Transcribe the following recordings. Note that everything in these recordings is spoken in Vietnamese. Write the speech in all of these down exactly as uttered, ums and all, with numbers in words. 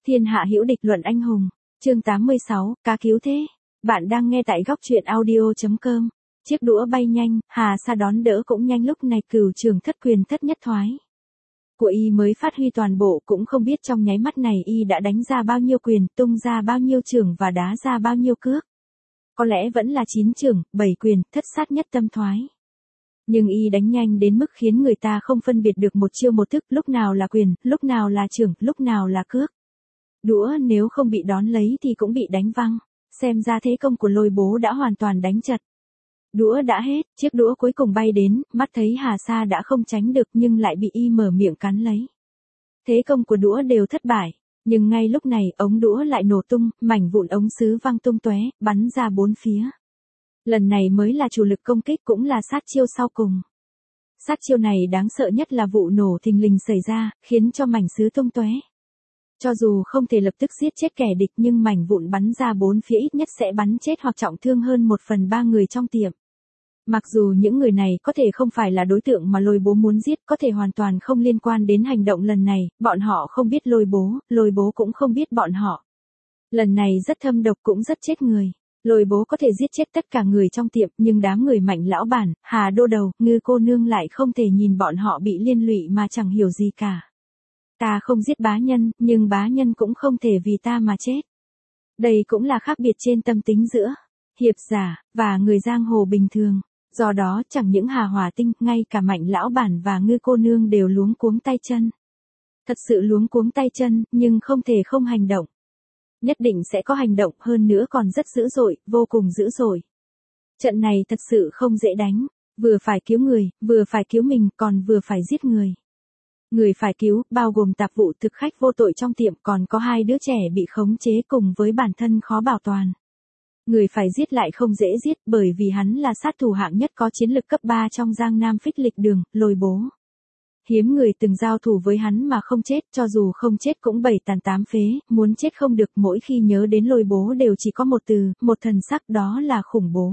Thiên hạ hữu địch luận anh hùng. Chương tám mươi sáu, cá cứu thế. Bạn đang nghe tại góc truyện audio chấm com. Chiếc đũa bay nhanh, Hà Sa đón đỡ cũng nhanh, lúc này Cửu Trường thất quyền thất nhất thoái của y mới phát huy toàn bộ, cũng không biết trong nháy mắt này y đã đánh ra bao nhiêu quyền, tung ra bao nhiêu chưởng và đá ra bao nhiêu cước. Có lẽ vẫn là chín chưởng, bảy quyền, thất sát nhất tâm thoái. Nhưng y đánh nhanh đến mức khiến người ta không phân biệt được một chiêu một thức, lúc nào là quyền, lúc nào là chưởng, lúc nào là cước. Đũa nếu không bị đón lấy thì cũng bị đánh văng, xem ra thế công của Lôi Bố đã hoàn toàn đánh chật. Đũa đã hết, chiếc đũa cuối cùng bay đến, mắt thấy Hà Sa đã không tránh được nhưng lại bị y mở miệng cắn lấy. Thế công của đũa đều thất bại, nhưng ngay lúc này ống đũa lại nổ tung, mảnh vụn ống sứ văng tung tóe, bắn ra bốn phía. Lần này mới là chủ lực công kích, cũng là sát chiêu sau cùng. Sát chiêu này đáng sợ nhất là vụ nổ thình lình xảy ra, khiến cho mảnh sứ tung tóe. Cho dù không thể lập tức giết chết kẻ địch nhưng mảnh vụn bắn ra bốn phía ít nhất sẽ bắn chết hoặc trọng thương hơn một phần ba người trong tiệm. Mặc dù những người này có thể không phải là đối tượng mà Lôi Bố muốn giết, có thể hoàn toàn không liên quan đến hành động lần này, bọn họ không biết Lôi Bố, Lôi Bố cũng không biết bọn họ. Lần này rất thâm độc cũng rất chết người. Lôi Bố có thể giết chết tất cả người trong tiệm, nhưng đám người Mạnh lão bản, Hà Đô đầu, Ngư cô nương lại không thể nhìn bọn họ bị liên lụy mà chẳng hiểu gì cả. Ta không giết bá nhân, nhưng bá nhân cũng không thể vì ta mà chết. Đây cũng là khác biệt trên tâm tính giữa hiệp giả và người giang hồ bình thường. Do đó chẳng những Hà Hỏa Tinh, ngay cả Mạnh lão bản và Ngư cô nương đều luống cuống tay chân. Thật sự luống cuống tay chân, nhưng không thể không hành động. Nhất định sẽ có hành động, hơn nữa còn rất dữ dội, vô cùng dữ dội. Trận này thật sự không dễ đánh, vừa phải cứu người, vừa phải cứu mình, còn vừa phải giết người. Người phải cứu, bao gồm tạp vụ thực khách vô tội trong tiệm, còn có hai đứa trẻ bị khống chế cùng với bản thân khó bảo toàn. Người phải giết lại không dễ giết, bởi vì hắn là sát thủ hạng nhất có chiến lực cấp ba trong Giang Nam Phích Lịch Đường, Lôi Bố. Hiếm người từng giao thủ với hắn mà không chết, cho dù không chết cũng bảy tàn tám phế, muốn chết không được. Mỗi khi nhớ đến Lôi Bố đều chỉ có một từ, một thần sắc, đó là khủng bố.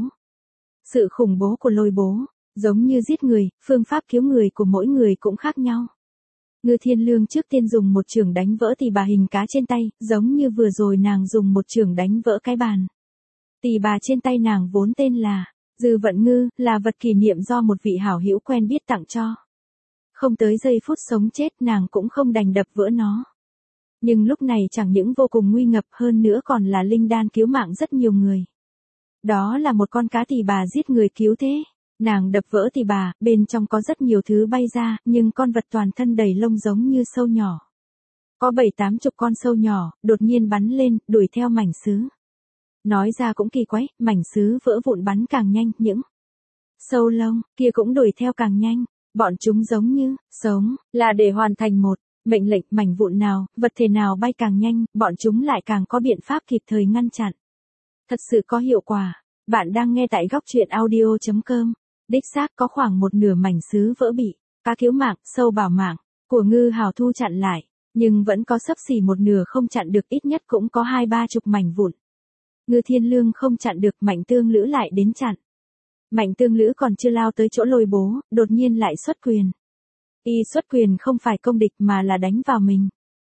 Sự khủng bố của Lôi Bố, giống như giết người, phương pháp cứu người của mỗi người cũng khác nhau. Ngư Thiên Lương trước tiên dùng một chưởng đánh vỡ tỳ bà hình cá trên tay, giống như vừa rồi nàng dùng một chưởng đánh vỡ cái bàn. Tỳ bà trên tay nàng vốn tên là Dư Vận Ngư, là vật kỷ niệm do một vị hảo hữu quen biết tặng cho. Không tới giây phút sống chết nàng cũng không đành đập vỡ nó. Nhưng lúc này chẳng những vô cùng nguy ngập, hơn nữa còn là linh đan cứu mạng rất nhiều người. Đó là một con cá tỳ bà giết người cứu thế. Nàng đập vỡ tỳ bà, bên trong có rất nhiều thứ bay ra, nhưng con vật toàn thân đầy lông giống như sâu nhỏ. Có bảy tám chục con sâu nhỏ, đột nhiên bắn lên, đuổi theo mảnh sứ. Nói ra cũng kỳ quái, mảnh sứ vỡ vụn bắn càng nhanh, những sâu lông kia cũng đuổi theo càng nhanh. Bọn chúng giống như sống là để hoàn thành một mệnh lệnh, mảnh vụn nào, vật thể nào bay càng nhanh, bọn chúng lại càng có biện pháp kịp thời ngăn chặn. Thật sự có hiệu quả. Bạn đang nghe tại góc truyện audio chấm com. Đích xác có khoảng một nửa mảnh sứ vỡ bị cá cứu mạng, sâu bảo mạng của Ngư Hào Thu chặn lại, nhưng vẫn có xấp xỉ một nửa không chặn được, ít nhất cũng có hai ba chục mảnh vụn. Ngư Thiên Lương không chặn được, Mạnh Tương Lữ lại đến chặn. Mạnh Tương Lữ còn chưa lao tới chỗ Lôi Bố, đột nhiên lại xuất quyền. Y xuất quyền không phải công địch mà là đánh vào mình.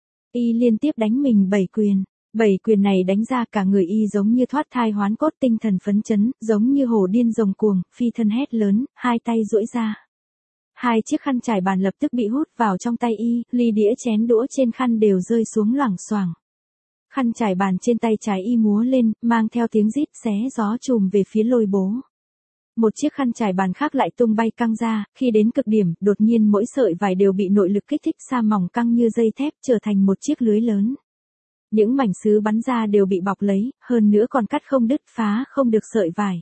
Y liên tiếp đánh mình bảy quyền. Bảy quyền này đánh ra cả người y giống như thoát thai hoán cốt, tinh thần phấn chấn, giống như hổ điên rồng cuồng, phi thân hét lớn, hai tay duỗi ra. Hai chiếc khăn trải bàn lập tức bị hút vào trong tay y, ly đĩa chén đũa trên khăn đều rơi xuống loảng xoảng. Khăn trải bàn trên tay trái y múa lên, mang theo tiếng rít xé gió trùm về phía Lôi Bố. Một chiếc khăn trải bàn khác lại tung bay căng ra, khi đến cực điểm, đột nhiên mỗi sợi vải đều bị nội lực kích thích sa mỏng căng như dây thép, trở thành một chiếc lưới lớn. Những mảnh sứ bắn ra đều bị bọc lấy, hơn nữa còn cắt không đứt, phá không được sợi vải.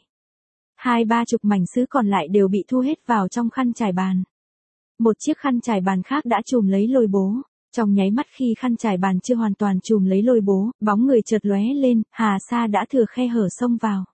Hai ba chục mảnh sứ còn lại đều bị thu hết vào trong khăn trải bàn. Một chiếc khăn trải bàn khác đã trùm lấy Lôi Bố. Trong nháy mắt khi khăn trải bàn chưa hoàn toàn trùm lấy Lôi Bố, bóng người chợt lóe lên, Hà Sa đã thừa khe hở xông vào.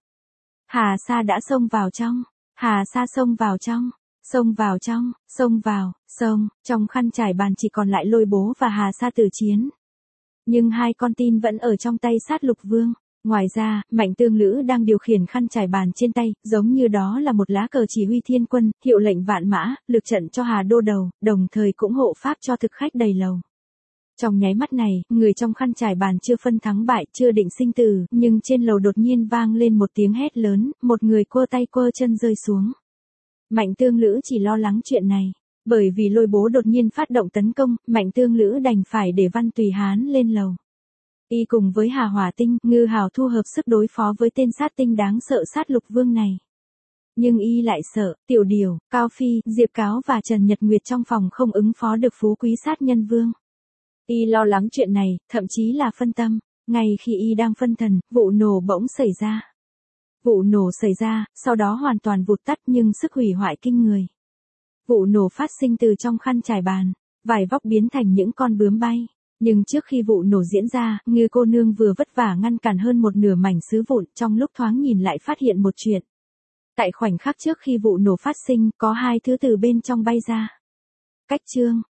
Hà Sa đã xông vào trong. Hà Sa xông vào trong. Xông vào trong, xông vào, xông, trong khăn trải bàn chỉ còn lại Lôi Bố và Hà Sa tử chiến. Nhưng hai con tin vẫn ở trong tay Sát Lục Vương. Ngoài ra, Mạnh Tương Lữ đang điều khiển khăn trải bàn trên tay, giống như đó là một lá cờ chỉ huy thiên quân, hiệu lệnh vạn mã, lực trận cho Hà Đô đầu, đồng thời cũng hộ pháp cho thực khách đầy lầu. Trong nháy mắt này, người trong khăn trải bàn chưa phân thắng bại, chưa định sinh tử, nhưng trên lầu đột nhiên vang lên một tiếng hét lớn, một người quơ tay quơ chân rơi xuống. Mạnh Tương Lữ chỉ lo lắng chuyện này. Bởi vì Lôi Bố đột nhiên phát động tấn công, Mạnh Tương Lữ đành phải để Văn Tùy Hán lên lầu. Y cùng với Hà Hỏa Tinh, Ngư Hào thu hợp sức đối phó với tên sát tinh đáng sợ Sát Lục Vương này. Nhưng Y lại sợ, Tiểu Điều, Cao Phi, Diệp Cáo và Trần Nhật Nguyệt trong phòng không ứng phó được Phú Quý Sát Nhân Vương. Y lo lắng chuyện này, thậm chí là phân tâm. Ngay khi Y đang phân thần, vụ nổ bỗng xảy ra. Vụ nổ xảy ra, sau đó hoàn toàn vụt tắt nhưng sức hủy hoại kinh người. Vụ nổ phát sinh từ trong khăn trải bàn, vải vóc biến thành những con bướm bay. Nhưng trước khi vụ nổ diễn ra, Ngư cô nương vừa vất vả ngăn cản hơn một nửa mảnh sứ vụn, trong lúc thoáng nhìn lại phát hiện một chuyện. Tại khoảnh khắc trước khi vụ nổ phát sinh, có hai thứ từ bên trong bay ra. Cách chương,